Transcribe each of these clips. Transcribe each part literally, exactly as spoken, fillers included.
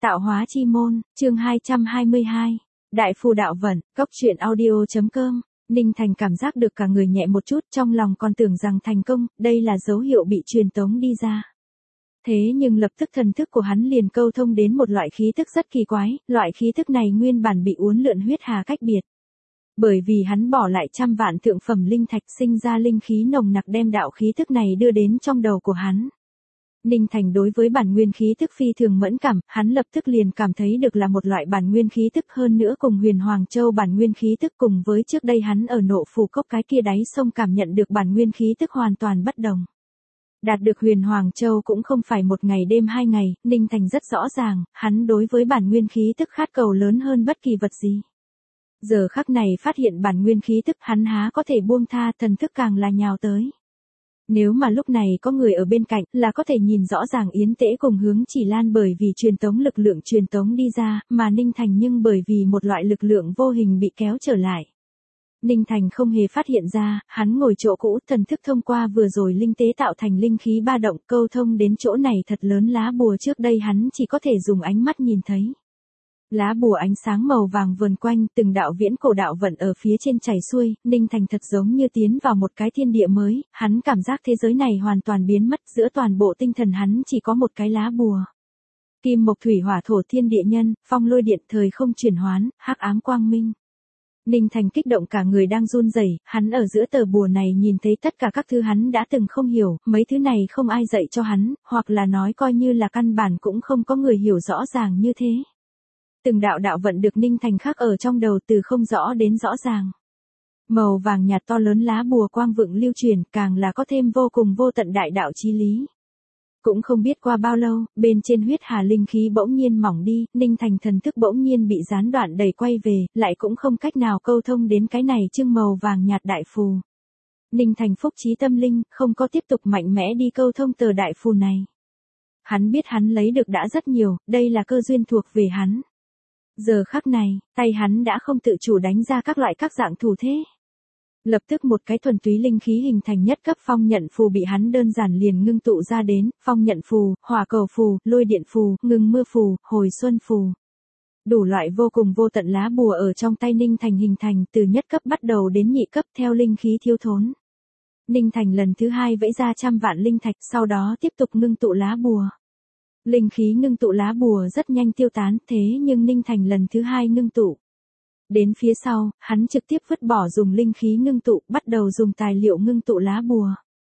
Tạo hóa chi môn, chương hai trăm hai mươi hai. Đại phù đạo vận, cốc truyện audio.com. Ninh Thành cảm giác được cả người nhẹ một chút, trong lòng còn tưởng rằng thành công, đây là dấu hiệu bị truyền tống đi ra. Thế nhưng lập tức thần thức của hắn liền câu thông đến một loại khí thức rất kỳ quái, loại khí thức này nguyên bản bị uốn lượn huyết hà cách biệt. Bởi vì hắn bỏ lại trăm vạn thượng phẩm linh thạch sinh ra linh khí nồng nặc đem đạo khí thức này đưa đến trong đầu của hắn. Ninh Thành đối với bản nguyên khí thức phi thường mẫn cảm, hắn lập tức liền cảm thấy được là một loại bản nguyên khí thức hơn nữa cùng huyền Hoàng Châu bản nguyên khí thức cùng với trước đây hắn ở nộ phù cốc cái kia đáy sông cảm nhận được bản nguyên khí thức hoàn toàn bất đồng. Đạt được huyền Hoàng Châu cũng không phải một ngày đêm hai ngày, Ninh Thành rất rõ ràng, hắn đối với bản nguyên khí thức khát cầu lớn hơn bất kỳ vật gì. Giờ khắc này phát hiện bản nguyên khí thức hắn há có thể buông tha, thần thức càng là nhào tới. Nếu mà lúc này có người ở bên cạnh là có thể nhìn rõ ràng Yến Tễ cùng Hướng Chỉ Lan bởi vì truyền tống lực lượng truyền tống đi ra, mà Ninh Thành nhưng bởi vì một loại lực lượng vô hình bị kéo trở lại. Ninh Thành không hề phát hiện ra, hắn ngồi chỗ cũ, thần thức thông qua vừa rồi linh tế tạo thành linh khí ba động câu thông đến chỗ này thật lớn lá bùa trước đây hắn chỉ có thể dùng ánh mắt nhìn thấy. Lá bùa ánh sáng màu vàng vờn quanh, từng đạo viễn cổ đạo vận ở phía trên chảy xuôi, Ninh Thành thật giống như tiến vào một cái thiên địa mới, hắn cảm giác thế giới này hoàn toàn biến mất, giữa toàn bộ tinh thần hắn chỉ có một cái lá bùa. Kim mộc thủy hỏa thổ thiên địa nhân, phong lôi điện thời không chuyển hoán, hắc ám quang minh. Ninh Thành kích động cả người đang run rẩy, hắn ở giữa tờ bùa này nhìn thấy tất cả các thứ hắn đã từng không hiểu, mấy thứ này không ai dạy cho hắn, hoặc là nói coi như là căn bản cũng không có người hiểu rõ ràng như thế. Từng đạo đạo vận được Ninh Thành khắc ở trong đầu từ không rõ đến rõ ràng. Màu vàng nhạt to lớn lá bùa quang vựng lưu truyền càng là có thêm vô cùng vô tận đại đạo chí lý. Cũng không biết qua bao lâu, bên trên huyết hà linh khí bỗng nhiên mỏng đi, Ninh Thành thần thức bỗng nhiên bị gián đoạn đẩy quay về, lại cũng không cách nào câu thông đến cái này chương màu vàng nhạt đại phù. Ninh Thành phúc trí tâm linh, không có tiếp tục mạnh mẽ đi câu thông tờ đại phù này. Hắn biết hắn lấy được đã rất nhiều, đây là cơ duyên thuộc về hắn. Giờ khắc này, tay hắn đã không tự chủ đánh ra các loại các dạng thủ thế. Lập tức một cái thuần túy linh khí hình thành nhất cấp phong nhận phù bị hắn đơn giản liền ngưng tụ ra đến, phong nhận phù, hỏa cầu phù, lôi điện phù, ngừng mưa phù, hồi xuân phù. Đủ loại vô cùng vô tận lá bùa ở trong tay Ninh Thành hình thành từ nhất cấp bắt đầu đến nhị cấp theo linh khí thiếu thốn. Ninh Thành lần thứ hai vẫy ra trăm vạn linh thạch sau đó tiếp tục ngưng tụ lá bùa. Linh khí ngưng tụ lá bùa rất nhanh tiêu tán, thế nhưng Ninh Thành lần thứ hai ngưng tụ. Đến phía sau, hắn trực tiếp vứt bỏ dùng linh khí ngưng tụ, bắt đầu dùng tài liệu ngưng tụ lá bùa.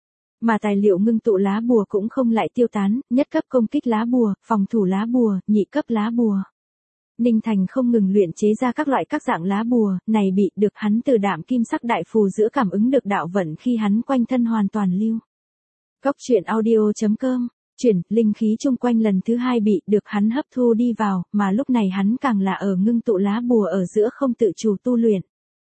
Mà tài liệu ngưng tụ lá bùa cũng không lại tiêu tán, nhất cấp công kích lá bùa, phòng thủ lá bùa, nhị cấp lá bùa. Ninh Thành không ngừng luyện chế ra các loại các dạng lá bùa, này bị được hắn từ đạm kim sắc đại phù giữa cảm ứng được đạo vận khi hắn quanh thân hoàn toàn lưu. Cốc truyện audio.com. Chuyển, linh khí chung quanh lần thứ hai bị được hắn hấp thu đi vào, mà lúc này hắn càng là ở ngưng tụ lá bùa ở giữa không tự chủ tu luyện.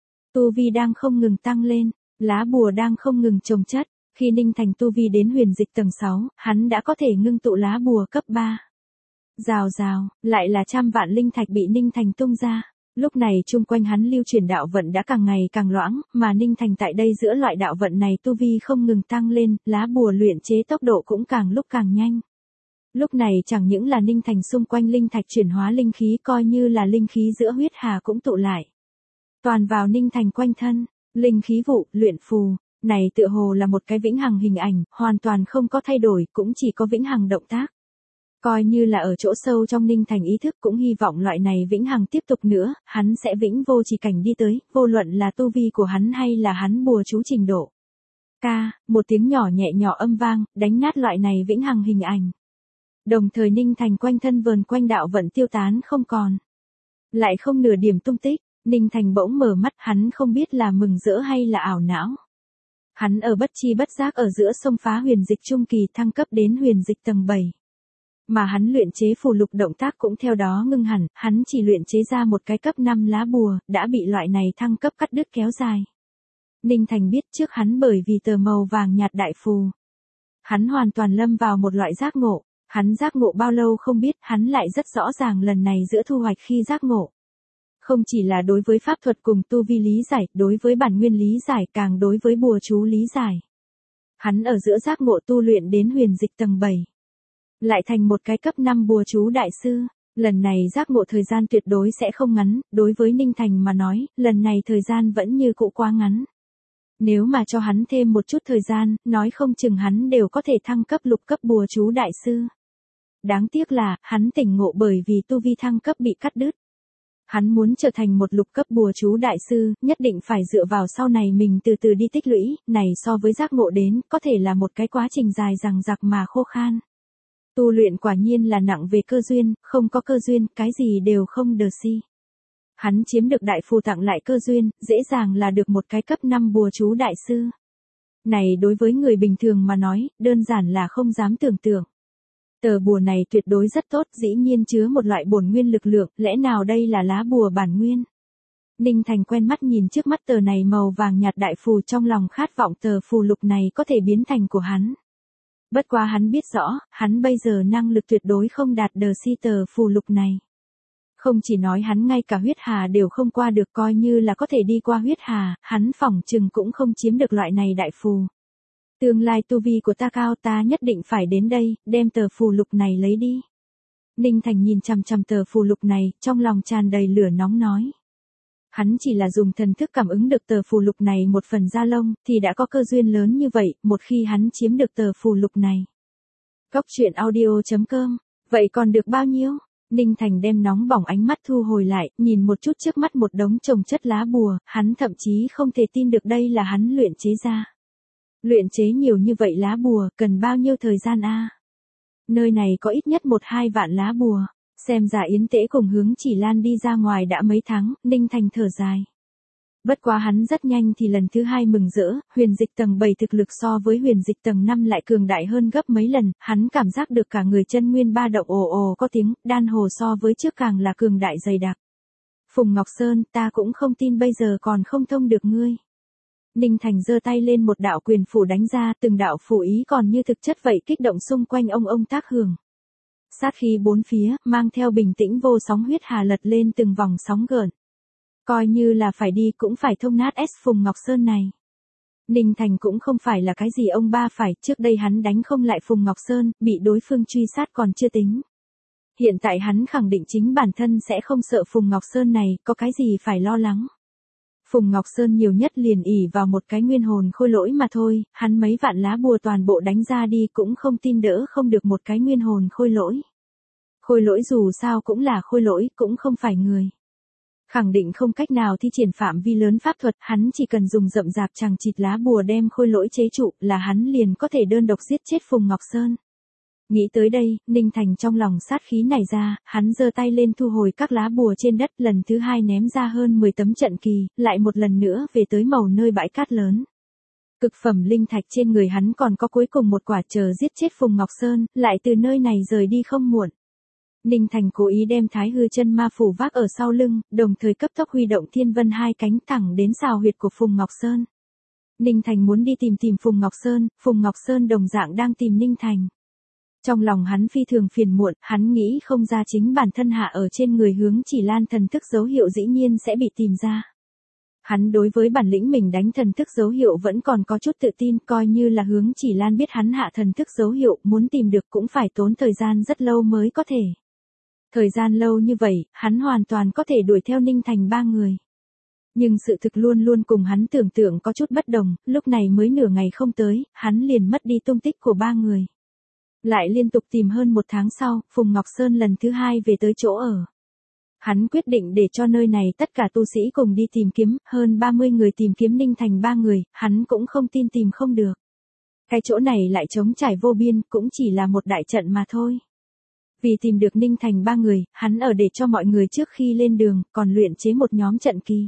Tu vi đang không ngừng tăng lên, lá bùa đang không ngừng chồng chất, khi Ninh Thành tu vi đến huyền dịch tầng sáu, hắn đã có thể ngưng tụ lá bùa cấp ba. Rào rào, lại là trăm vạn linh thạch bị Ninh Thành tung ra. Lúc này chung quanh hắn lưu truyền đạo vận đã càng ngày càng loãng, mà Ninh Thành tại đây giữa loại đạo vận này tu vi không ngừng tăng lên, lá bùa luyện chế tốc độ cũng càng lúc càng nhanh. Lúc này chẳng những là Ninh Thành xung quanh linh thạch chuyển hóa linh khí coi như là linh khí giữa huyết hà cũng tụ lại. Toàn vào Ninh Thành quanh thân, linh khí vụ, luyện phù, này tựa hồ là một cái vĩnh hằng hình ảnh, hoàn toàn không có thay đổi, cũng chỉ có vĩnh hằng động tác. Coi như là ở chỗ sâu trong Ninh Thành ý thức cũng hy vọng loại này vĩnh hằng tiếp tục nữa, hắn sẽ vĩnh vô chỉ cảnh đi tới, vô luận là tu vi của hắn hay là hắn bùa chú trình độ. Ca, một tiếng nhỏ nhẹ nhỏ âm vang, đánh nát loại này vĩnh hằng hình ảnh. Đồng thời Ninh Thành quanh thân vờn quanh đạo vận tiêu tán không còn. Lại không nửa điểm tung tích, Ninh Thành bỗng mở mắt, hắn không biết là mừng rỡ hay là ảo não. Hắn ở bất chi bất giác ở giữa sông phá huyền dịch trung kỳ thăng cấp đến huyền dịch tầng bảy. Mà hắn luyện chế phù lục động tác cũng theo đó ngưng hẳn, hắn chỉ luyện chế ra một cái cấp năm lá bùa, đã bị loại này thăng cấp cắt đứt kéo dài. Ninh Thành biết trước hắn bởi vì tờ màu vàng nhạt đại phù. Hắn hoàn toàn lâm vào một loại giác ngộ, hắn giác ngộ bao lâu không biết, hắn lại rất rõ ràng lần này giữa thu hoạch khi giác ngộ. Không chỉ là đối với pháp thuật cùng tu vi lý giải, đối với bản nguyên lý giải càng đối với bùa chú lý giải. Hắn ở giữa giác ngộ tu luyện đến huyền dịch tầng bảy. Lại thành một cái cấp năm bùa chú đại sư, Lần này giác ngộ thời gian tuyệt đối sẽ không ngắn, đối với Ninh Thành mà nói, lần này thời gian vẫn như cũ quá ngắn. Nếu mà cho hắn thêm một chút thời gian, nói không chừng hắn đều có thể thăng cấp lục cấp bùa chú đại sư. Đáng tiếc là, hắn tỉnh ngộ bởi vì tu vi thăng cấp bị cắt đứt. Hắn muốn trở thành một lục cấp bùa chú đại sư, nhất định phải dựa vào sau này mình từ từ đi tích lũy, này so với giác ngộ đến, có thể là một cái quá trình dài dằng dặc mà khô khan. Tu luyện quả nhiên là nặng về cơ duyên, không có cơ duyên, cái gì đều không đờ si. Hắn chiếm được đại phù tặng lại cơ duyên, dễ dàng là được một cái cấp năm bùa chú đại sư. Này đối với người bình thường mà nói, đơn giản là không dám tưởng tượng. Tờ bùa này tuyệt đối rất tốt, dĩ nhiên chứa một loại bổn nguyên lực lượng, lẽ nào đây là lá bùa bản nguyên? Ninh Thành quen mắt nhìn trước mắt tờ này màu vàng nhạt đại phù, trong lòng khát vọng tờ phù lục này có thể biến thành của hắn. Bất quá hắn biết rõ, hắn bây giờ năng lực tuyệt đối không đạt đờ si tờ phù lục này. Không chỉ nói hắn ngay cả huyết hà đều không qua được, coi như là có thể đi qua huyết hà, hắn phỏng chừng cũng không chiếm được loại này đại phù. Tương lai tu vi của ta cao, ta nhất định phải đến đây, đem tờ phù lục này lấy đi. Ninh Thành nhìn chằm chằm tờ phù lục này, trong lòng tràn đầy lửa nóng nói. Hắn chỉ là dùng thần thức cảm ứng được tờ phù lục này một phần da lông, thì đã có cơ duyên lớn như vậy, một khi hắn chiếm được tờ phù lục này. Cóc truyện audio chấm com, vậy còn được bao nhiêu? Ninh Thành đem nóng bỏng ánh mắt thu hồi lại, nhìn một chút trước mắt một đống chồng chất lá bùa, hắn thậm chí không thể tin được đây là hắn luyện chế ra. Luyện chế nhiều như vậy lá bùa, cần bao nhiêu thời gian a? Nơi này có ít nhất một hai vạn lá bùa, xem ra Yến Tễ cùng Hướng Chỉ Lan đi ra ngoài đã mấy tháng, Ninh Thành thở dài. Bất quá hắn rất nhanh thì lần thứ hai mừng rỡ, huyền dịch tầng bảy thực lực so với huyền dịch tầng năm lại cường đại hơn gấp mấy lần, hắn cảm giác được cả người chân nguyên ba động ồ ồ có tiếng, đan hồ so với trước càng là cường đại dày đặc. Phùng Ngọc Sơn, ta cũng không tin bây giờ còn không thông được ngươi. Ninh Thành giơ tay lên một đạo quyền phủ đánh ra, từng đạo phủ ý còn như thực chất vậy kích động xung quanh ông ông tác hưởng. Sát khí bốn phía, mang theo bình tĩnh vô sóng huyết hà lật lên từng vòng sóng gợn. Coi như là phải đi cũng phải thông nát S Phùng Ngọc Sơn này. Ninh Thành cũng không phải là cái gì ông ba phải, trước đây hắn đánh không lại Phùng Ngọc Sơn, bị đối phương truy sát còn chưa tính. Hiện tại hắn khẳng định chính bản thân sẽ không sợ Phùng Ngọc Sơn này, có cái gì phải lo lắng. Phùng Ngọc Sơn nhiều nhất liền ỉ vào một cái nguyên hồn khôi lỗi mà thôi, hắn mấy vạn lá bùa toàn bộ đánh ra đi cũng không tin đỡ không được một cái nguyên hồn khôi lỗi. Khôi lỗi dù sao cũng là khôi lỗi, cũng không phải người. Khẳng định không cách nào thi triển phạm vi lớn pháp thuật, hắn chỉ cần dùng rậm rạp chằng chịt lá bùa đem khôi lỗi chế trụ là hắn liền có thể đơn độc giết chết Phùng Ngọc Sơn. Nghĩ tới đây, Ninh Thành trong lòng sát khí nảy ra, hắn giơ tay lên thu hồi các lá bùa trên đất, lần thứ hai ném ra hơn mười tấm trận kỳ, lại một lần nữa về tới màu nơi bãi cát lớn. Cực phẩm linh thạch trên người hắn còn có cuối cùng một quả, chờ giết chết Phùng Ngọc Sơn, lại từ nơi này rời đi không muộn. Ninh Thành cố ý đem Thái Hư chân ma phủ vác ở sau lưng, đồng thời cấp tốc huy động thiên vân hai cánh thẳng đến xào huyệt của Phùng Ngọc Sơn. Ninh Thành muốn đi tìm tìm Phùng Ngọc Sơn, Phùng Ngọc Sơn đồng dạng đang tìm Ninh Thành. Trong lòng hắn phi thường phiền muộn, hắn nghĩ không ra chính bản thân hạ ở trên người Hướng Chỉ Lan thần thức dấu hiệu dĩ nhiên sẽ bị tìm ra. Hắn đối với bản lĩnh mình đánh thần thức dấu hiệu vẫn còn có chút tự tin, coi như là Hướng Chỉ Lan biết hắn hạ thần thức dấu hiệu, muốn tìm được cũng phải tốn thời gian rất lâu mới có thể. Thời gian lâu như vậy, hắn hoàn toàn có thể đuổi theo Ninh Thành ba người. Nhưng sự thực luôn luôn cùng hắn tưởng tượng có chút bất đồng, lúc này mới nửa ngày không tới, hắn liền mất đi tung tích của ba người. Lại liên tục tìm hơn một tháng sau, Phùng Ngọc Sơn lần thứ hai về tới chỗ ở. Hắn quyết định để cho nơi này tất cả tu sĩ cùng đi tìm kiếm, hơn ba mươi người tìm kiếm Ninh Thành ba người, hắn cũng không tin tìm không được. Cái chỗ này lại trống trải vô biên, cũng chỉ là một đại trận mà thôi. Vì tìm được Ninh Thành ba người, hắn ở để cho mọi người trước khi lên đường, còn luyện chế một nhóm trận kỳ.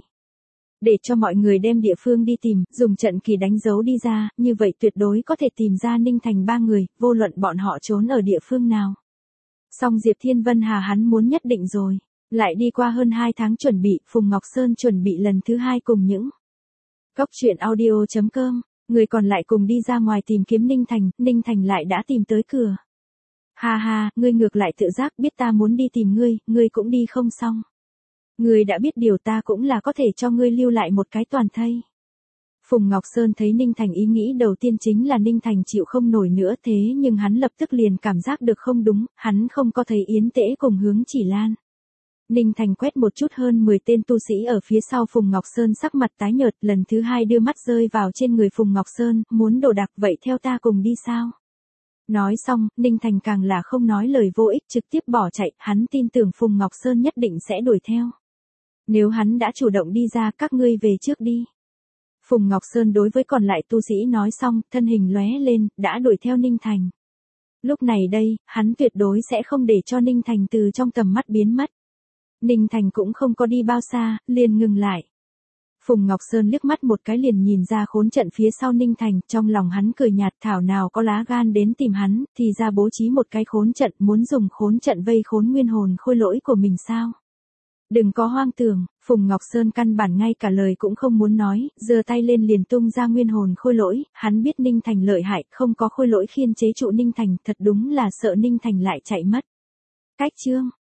Để cho mọi người đem địa phương đi tìm, dùng trận kỳ đánh dấu đi ra, như vậy tuyệt đối có thể tìm ra Ninh Thành ba người, vô luận bọn họ trốn ở địa phương nào. Song Diệp Thiên Vân Hà hắn muốn nhất định rồi. Lại đi qua hơn hai tháng chuẩn bị, Phùng Ngọc Sơn chuẩn bị lần thứ hai cùng những Cóc truyện audio chấm com, người còn lại cùng đi ra ngoài tìm kiếm Ninh Thành, Ninh Thành lại đã tìm tới cửa. Ha ha, ngươi ngược lại tự giác biết ta muốn đi tìm ngươi, ngươi cũng đi không xong. Ngươi đã biết điều ta cũng là có thể cho ngươi lưu lại một cái toàn thây. Phùng Ngọc Sơn thấy Ninh Thành ý nghĩ đầu tiên chính là Ninh Thành chịu không nổi nữa, thế nhưng hắn lập tức liền cảm giác được không đúng, hắn không có thấy Yến Tễ cùng Hướng Chỉ Lan. Ninh Thành quét một chút hơn mười tên tu sĩ ở phía sau Phùng Ngọc Sơn, sắc mặt tái nhợt, lần thứ hai đưa mắt rơi vào trên người Phùng Ngọc Sơn, muốn đồ đạc, vậy theo ta cùng đi sao? Nói xong, Ninh Thành càng là không nói lời vô ích, trực tiếp bỏ chạy, hắn tin tưởng Phùng Ngọc Sơn nhất định sẽ đuổi theo. Nếu hắn đã chủ động đi ra, các ngươi về trước đi. Phùng Ngọc Sơn đối với còn lại tu sĩ nói xong, thân hình lóe lên, đã đuổi theo Ninh Thành. Lúc này đây, hắn tuyệt đối sẽ không để cho Ninh Thành từ trong tầm mắt biến mất. Ninh Thành cũng không có đi bao xa, liền ngừng lại. Phùng Ngọc Sơn liếc mắt một cái liền nhìn ra khốn trận phía sau Ninh Thành, trong lòng hắn cười nhạt, thảo nào có lá gan đến tìm hắn, thì ra bố trí một cái khốn trận, muốn dùng khốn trận vây khốn nguyên hồn khôi lỗi của mình sao? Đừng có hoang tưởng, Phùng Ngọc Sơn căn bản ngay cả lời cũng không muốn nói, giơ tay lên liền tung ra nguyên hồn khôi lỗi, hắn biết Ninh Thành lợi hại, không có khôi lỗi khiên chế trụ Ninh Thành, thật đúng là sợ Ninh Thành lại chạy mất. Cách chương